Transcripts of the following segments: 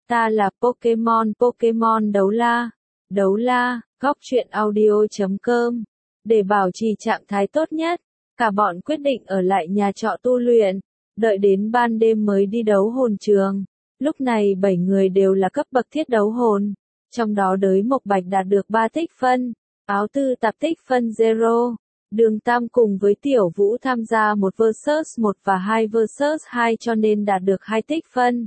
Ta là Pokemon, Pokemon đấu la, góc truyện audio.com. Để bảo trì trạng thái tốt nhất, cả bọn quyết định ở lại nhà trọ tu luyện, đợi đến ban đêm mới đi đấu hồn trường. Lúc này 7 người đều là cấp bậc thiết đấu hồn, trong đó Đới Mộc Bạch đạt được 3 tích phân, Áo Tư Tạp tích phân 0. Đường Tam cùng với Tiểu Vũ tham gia 1 vs 1 và 2 vs 2 cho nên đạt được 2 tích phân.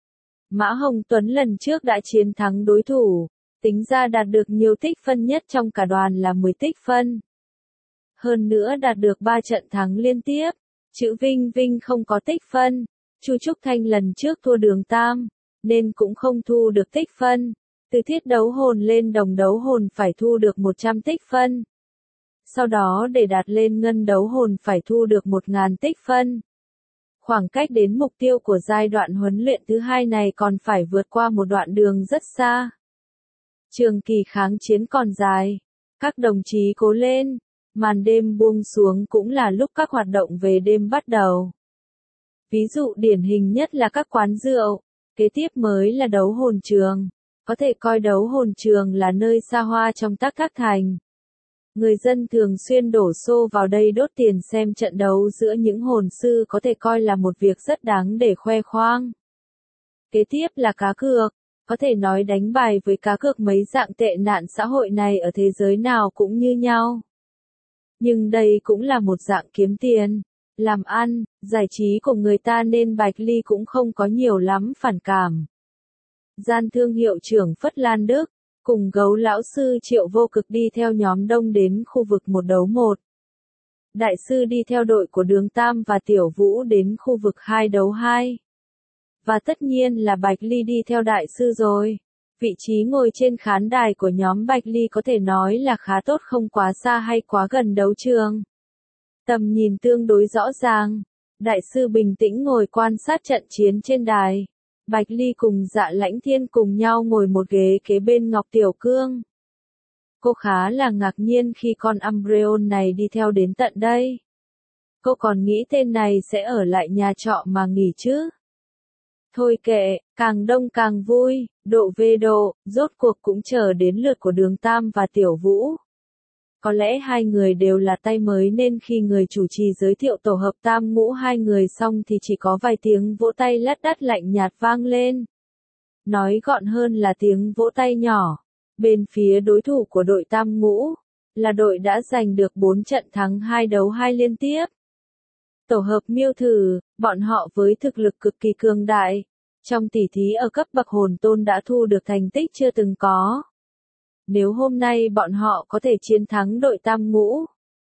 Mã Hồng Tuấn lần trước đã chiến thắng đối thủ, tính ra đạt được nhiều tích phân nhất trong cả đoàn là 10 tích phân. Hơn nữa đạt được 3 trận thắng liên tiếp. Chữ Vinh Vinh không có tích phân. Chu Trúc Thanh lần trước thua Đường Tam, nên cũng không thu được tích phân. Từ thiết đấu hồn lên đồng đấu hồn phải thu được 100 tích phân. Sau đó để đạt lên ngân đấu hồn phải thu được 1000 tích phân. Khoảng cách đến mục tiêu của giai đoạn huấn luyện thứ 2 này còn phải vượt qua một đoạn đường rất xa. Trường kỳ kháng chiến còn dài. Các đồng chí cố lên. Màn đêm buông xuống cũng là lúc các hoạt động về đêm bắt đầu. Ví dụ điển hình nhất là các quán rượu, kế tiếp mới là đấu hồn trường. Có thể coi đấu hồn trường là nơi xa hoa trong các thành. Người dân thường xuyên đổ xô vào đây đốt tiền xem trận đấu giữa những hồn sư có thể coi là một việc rất đáng để khoe khoang. Kế tiếp là cá cược, có thể nói đánh bài với cá cược mấy dạng tệ nạn xã hội này ở thế giới nào cũng như nhau. Nhưng đây cũng là một dạng kiếm tiền, làm ăn, giải trí của người ta nên Bạch Ly cũng không có nhiều lắm phản cảm. Gian thương hiệu trưởng Phất Lan Đức, cùng Gấu lão sư Triệu Vô Cực đi theo nhóm đông đến khu vực 1 đấu 1. Đại sư đi theo đội của Đường Tam và Tiểu Vũ đến khu vực 2 đấu 2. Và tất nhiên là Bạch Ly đi theo đại sư rồi. Vị trí ngồi trên khán đài của nhóm Bạch Ly có thể nói là khá tốt, không quá xa hay quá gần đấu trường. Tầm nhìn tương đối rõ ràng. Đại sư bình tĩnh ngồi quan sát trận chiến trên đài. Bạch Ly cùng Dạ Lãnh Thiên cùng nhau ngồi một ghế kế bên Ngọc Tiểu Cương. Cô khá là ngạc nhiên khi con Umbreon này đi theo đến tận đây. Cô còn nghĩ tên này sẽ ở lại nhà trọ mà nghỉ chứ. Thôi kệ, càng đông càng vui, độ về độ, rốt cuộc cũng chờ đến lượt của Đường Tam và Tiểu Vũ. Có lẽ hai người đều là tay mới nên khi người chủ trì giới thiệu tổ hợp tam ngũ hai người xong thì chỉ có vài tiếng vỗ tay lát đắt lạnh nhạt vang lên. Nói gọn hơn là tiếng vỗ tay nhỏ. Bên phía đối thủ của đội tam ngũ, là đội đã giành được 4 trận thắng 2 đấu 2 liên tiếp. Tổ hợp Miêu Thử, bọn họ với thực lực cực kỳ cường đại, trong tỉ thí ở cấp bậc hồn tôn đã thu được thành tích chưa từng có. Nếu hôm nay bọn họ có thể chiến thắng đội tam ngũ,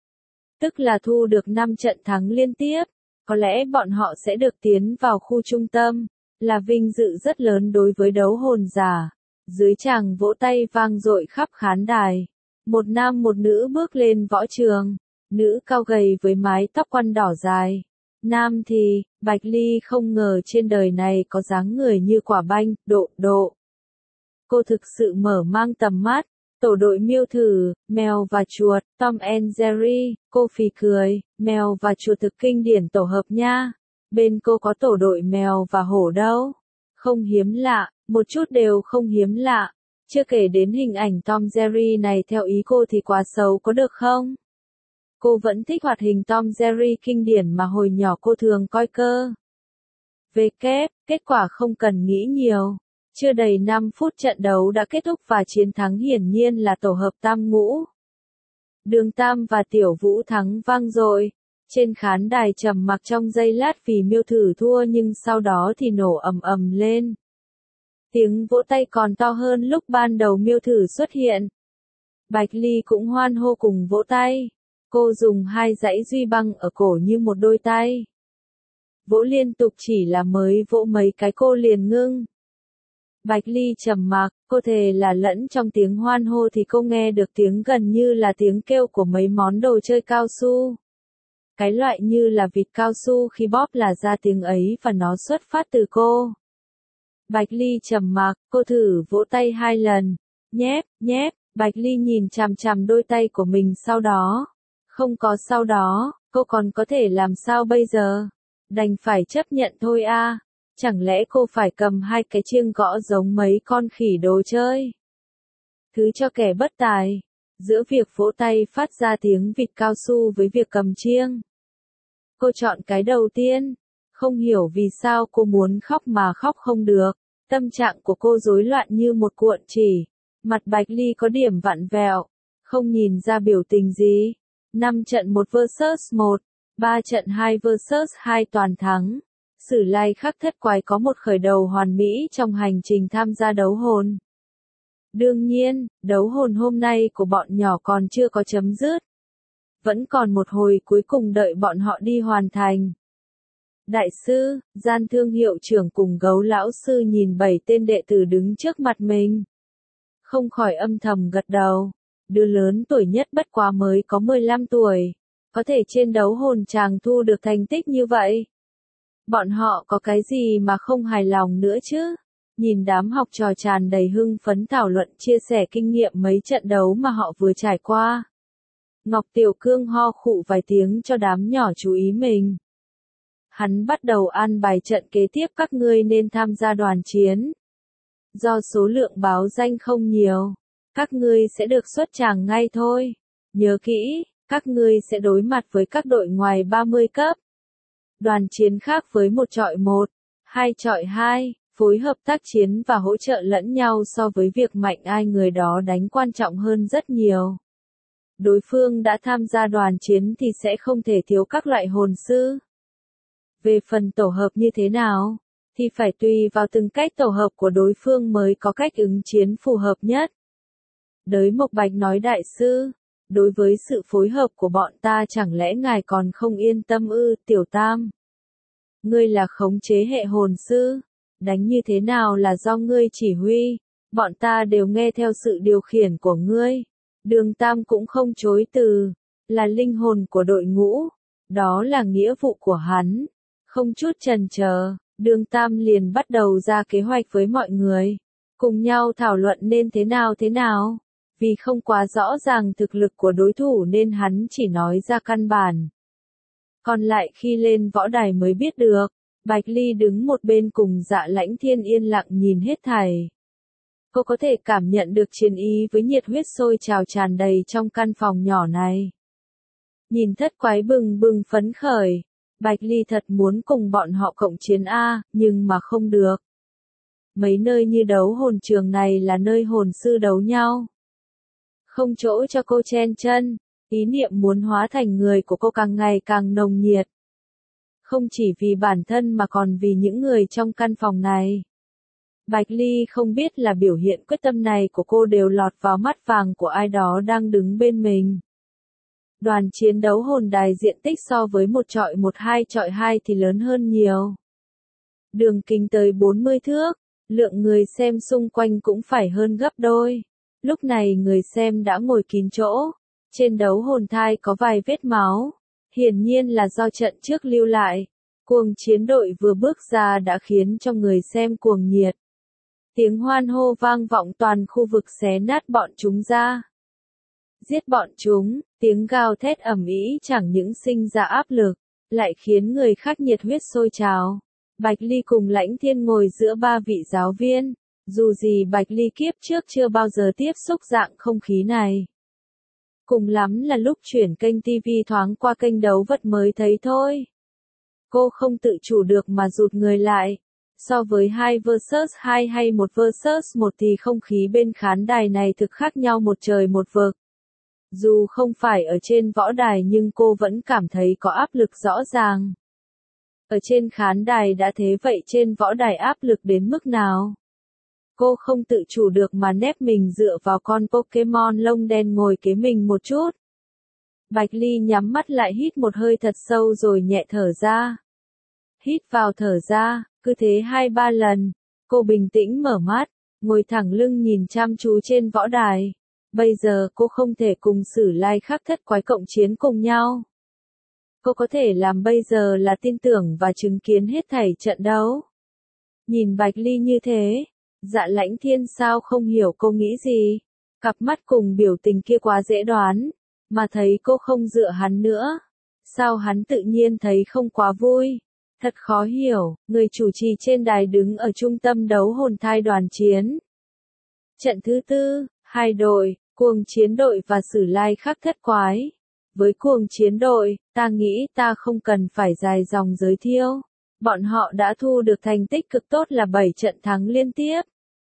tức là thu được 5 trận thắng liên tiếp, có lẽ bọn họ sẽ được tiến vào khu trung tâm, là vinh dự rất lớn đối với đấu hồn giả. Dưới tràng vỗ tay vang dội khắp khán đài, một nam một nữ bước lên võ trường, nữ cao gầy với mái tóc quăn đỏ dài. Nam thì, Bạch Ly không ngờ trên đời này có dáng người như quả banh, độ. Cô thực sự mở mang tầm mắt. Tổ đội Miêu Thử, mèo và chuột, Tom and Jerry, cô phì cười, mèo và chuột thực kinh điển tổ hợp nha. Bên cô có tổ đội mèo và hổ đâu. Không hiếm lạ, một chút đều không hiếm lạ. Chưa kể đến hình ảnh Tom Jerry này theo ý cô thì quá xấu có được không? Cô vẫn thích hoạt hình Tom Jerry kinh điển mà hồi nhỏ cô thường coi cơ. Kết quả không cần nghĩ nhiều. Chưa đầy 5 phút trận đấu đã kết thúc và chiến thắng hiển nhiên là tổ hợp tam ngũ. Đường Tam và Tiểu Vũ thắng vang dội. Trên khán đài trầm mặc trong giây lát vì Miêu Thử thua nhưng sau đó thì nổ ầm lên. Tiếng vỗ tay còn to hơn lúc ban đầu Miêu Thử xuất hiện. Bạch Ly cũng hoan hô cùng vỗ tay. Cô dùng 2 dãy duy băng ở cổ như một đôi tay. Vỗ liên tục, chỉ là mới vỗ mấy cái cô liền ngưng. Bạch Ly trầm mặc, cô thề là lẫn trong tiếng hoan hô thì cô nghe được tiếng gần như là tiếng kêu của mấy món đồ chơi cao su. Cái loại như là vịt cao su khi bóp là ra tiếng ấy và nó xuất phát từ cô. Bạch Ly trầm mặc, cô thử vỗ tay 2 lần. Nhép, Bạch Ly nhìn chằm chằm đôi tay của mình sau đó. Không có sau đó, cô còn có thể làm sao bây giờ? Đành phải chấp nhận thôi a. Chẳng lẽ cô phải cầm hai cái chiêng gõ giống mấy con khỉ đồ chơi? Thứ cho kẻ bất tài. Giữa việc vỗ tay phát ra tiếng vịt cao su với việc cầm chiêng. Cô chọn cái đầu tiên. Không hiểu vì sao cô muốn khóc mà khóc không được. Tâm trạng của cô rối loạn như một cuộn chỉ. Mặt Bạch Ly có điểm vặn vẹo. Không nhìn ra biểu tình gì. 5 trận 1 vs 1. 3 trận 2 vs 2 toàn thắng. Sử Lai Khắc Thất Quái có một khởi đầu hoàn mỹ trong hành trình tham gia đấu hồn. Đương nhiên, đấu hồn hôm nay của bọn nhỏ còn chưa có chấm dứt. Vẫn còn một hồi cuối cùng đợi bọn họ đi hoàn thành. Đại sư, Gian Thương hiệu trưởng cùng Gấu lão sư nhìn 7 tên đệ tử đứng trước mặt mình. Không khỏi âm thầm gật đầu. Đứa lớn tuổi nhất bất quá mới có 15 tuổi. Có thể trên đấu hồn chàng thu được thành tích như vậy. Bọn họ có cái gì mà không hài lòng nữa chứ? Nhìn đám học trò tràn đầy hưng phấn thảo luận chia sẻ kinh nghiệm mấy trận đấu mà họ vừa trải qua. Ngọc Tiểu Cương ho khụ vài tiếng cho đám nhỏ chú ý mình. Hắn bắt đầu an bài trận kế tiếp các ngươi nên tham gia đoàn chiến. Do số lượng báo danh không nhiều, các ngươi sẽ được xuất tràng ngay thôi. Nhớ kỹ, các ngươi sẽ đối mặt với các đội ngoài 30 cấp. Đoàn chiến khác với 1 chọi 1, 2 chọi 2, phối hợp tác chiến và hỗ trợ lẫn nhau so với việc mạnh ai người đó đánh quan trọng hơn rất nhiều. Đối phương đã tham gia đoàn chiến thì sẽ không thể thiếu các loại hồn sư. Về phần tổ hợp như thế nào, thì phải tùy vào từng cách tổ hợp của đối phương mới có cách ứng chiến phù hợp nhất. Đới Mộc Bạch nói đại sư, đối với sự phối hợp của bọn ta chẳng lẽ ngài còn không yên tâm ư, Tiểu Tam? Ngươi là khống chế hệ hồn sư, đánh như thế nào là do ngươi chỉ huy, bọn ta đều nghe theo sự điều khiển của ngươi. Đường Tam cũng không chối từ, là linh hồn của đội ngũ, đó là nghĩa vụ của hắn. Không chút chần chờ, Đường Tam liền bắt đầu ra kế hoạch với mọi người, cùng nhau thảo luận nên thế nào. Vì không quá rõ ràng thực lực của đối thủ nên hắn chỉ nói ra căn bản. Còn lại khi lên võ đài mới biết được, Bạch Ly đứng một bên cùng Dạ Lãnh Thiên yên lặng nhìn hết thảy. Cô có thể cảm nhận được chiến ý với nhiệt huyết sôi trào tràn đầy trong căn phòng nhỏ này. Nhìn Thất Quái bừng bừng phấn khởi, Bạch Ly thật muốn cùng bọn họ cộng chiến nhưng mà không được. Mấy nơi như đấu hồn trường này là nơi hồn sư đấu nhau. Không chỗ cho cô chen chân, ý niệm muốn hóa thành người của cô càng ngày càng nồng nhiệt. Không chỉ vì bản thân mà còn vì những người trong căn phòng này. Bạch Ly không biết là biểu hiện quyết tâm này của cô đều lọt vào mắt vàng của ai đó đang đứng bên mình. Đoàn chiến đấu hồn đài diện tích so với 1 chọi 1 2 chọi 2 thì lớn hơn nhiều. Đường kính tới 40 thước, lượng người xem xung quanh cũng phải hơn gấp đôi. Lúc này người xem đã ngồi kín chỗ, trên đấu hồn thai có vài vết máu, hiển nhiên là do trận trước lưu lại. Cuồng chiến đội vừa bước ra đã khiến cho người xem cuồng nhiệt. Tiếng hoan hô vang vọng toàn khu vực xé nát bọn chúng ra. Giết bọn chúng, tiếng gào thét ầm ĩ chẳng những sinh ra áp lực, lại khiến người khác nhiệt huyết sôi trào. Bạch Ly cùng Lãnh Thiên ngồi giữa 3 vị giáo viên, dù gì Bạch Ly kiếp trước chưa bao giờ tiếp xúc dạng không khí này. Cùng lắm là lúc chuyển kênh TV thoáng qua kênh đấu vật mới thấy thôi. Cô không tự chủ được mà rụt người lại. So với 2 vs 2 hay 1 vs 1 thì không khí bên khán đài này thực khác nhau một trời một vực. Dù không phải ở trên võ đài nhưng cô vẫn cảm thấy có áp lực rõ ràng. Ở trên khán đài đã thế vậy trên võ đài áp lực đến mức nào? Cô không tự chủ được mà nép mình dựa vào con Pokemon lông đen ngồi kế mình một chút. Bạch Ly nhắm mắt lại hít một hơi thật sâu rồi nhẹ thở ra. Hít vào thở ra, cứ thế 2-3 lần. Cô bình tĩnh mở mắt, ngồi thẳng lưng nhìn chăm chú trên võ đài. Bây giờ cô không thể cùng Sử Lai Khắc Thất Quái cộng chiến cùng nhau. Cô có thể làm bây giờ là tin tưởng và chứng kiến hết thảy trận đấu. Nhìn Bạch Ly như thế, Dạ Lãnh Thiên sao không hiểu cô nghĩ gì. Cặp mắt cùng biểu tình kia quá dễ đoán, mà thấy cô không dựa hắn nữa. Sao hắn tự nhiên thấy không quá vui. Thật khó hiểu, người chủ trì trên đài đứng ở trung tâm đấu hồn thai đoàn chiến. Trận thứ tư, hai đội, Cuồng Chiến đội và Sử Lai Khắc Thất Quái. Với Cuồng Chiến đội, ta nghĩ ta không cần phải dài dòng giới thiệu. Bọn họ đã thu được thành tích cực tốt là 7 trận thắng liên tiếp.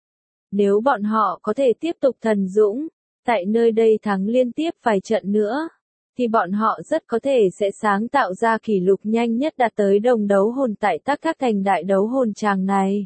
Nếu bọn họ có thể tiếp tục thần dũng, tại nơi đây thắng liên tiếp vài trận nữa, thì bọn họ rất có thể sẽ sáng tạo ra kỷ lục nhanh nhất đạt tới đồng đấu hồn tại các thành đại đấu hồn tràng này.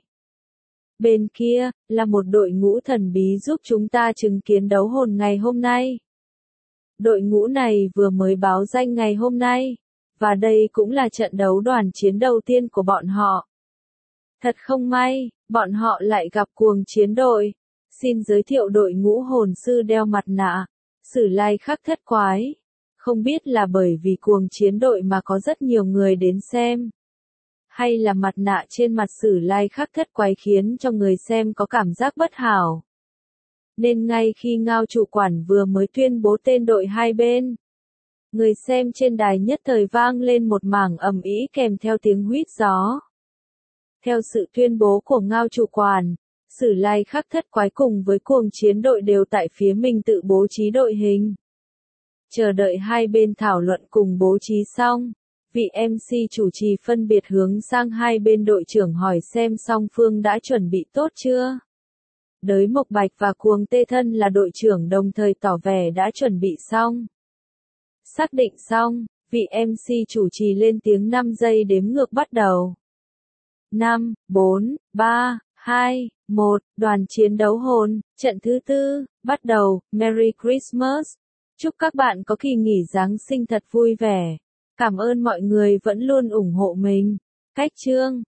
Bên kia, là một đội ngũ thần bí giúp chúng ta chứng kiến đấu hồn ngày hôm nay. Đội ngũ này vừa mới báo danh ngày hôm nay, và đây cũng là trận đấu đoàn chiến đầu tiên của bọn họ. Thật không may, bọn họ lại gặp Cuồng Chiến đội. Xin giới thiệu đội ngũ hồn sư đeo mặt nạ, Sử Lai Khắc Thất Quái. Không biết là bởi vì Cuồng Chiến đội mà có rất nhiều người đến xem, hay là mặt nạ trên mặt Sử Lai Khắc Thất Quái khiến cho người xem có cảm giác bất hảo. Nên ngay khi Ngao chủ quản vừa mới tuyên bố tên đội hai bên, người xem trên đài nhất thời vang lên một mảng ầm ĩ kèm theo tiếng huýt gió. Theo sự tuyên bố của Ngao chủ quản, Sử Lai Khắc Thất Quái cùng với Cuồng Chiến đội đều tại phía mình tự bố trí đội hình. Chờ đợi hai bên thảo luận cùng bố trí xong, vị MC chủ trì phân biệt hướng sang hai bên đội trưởng hỏi xem song phương đã chuẩn bị tốt chưa. Đới Mộc Bạch và Cuồng Tê Thân là đội trưởng đồng thời tỏ vẻ đã chuẩn bị xong. Xác định xong, vị MC chủ trì lên tiếng 5 giây đếm ngược bắt đầu. 5, 4, 3, 2, 1, đoàn chiến đấu hồn, trận thứ tư, bắt đầu, Merry Christmas. Chúc các bạn có kỳ nghỉ Giáng sinh thật vui vẻ. Cảm ơn mọi người vẫn luôn ủng hộ mình. Cách chương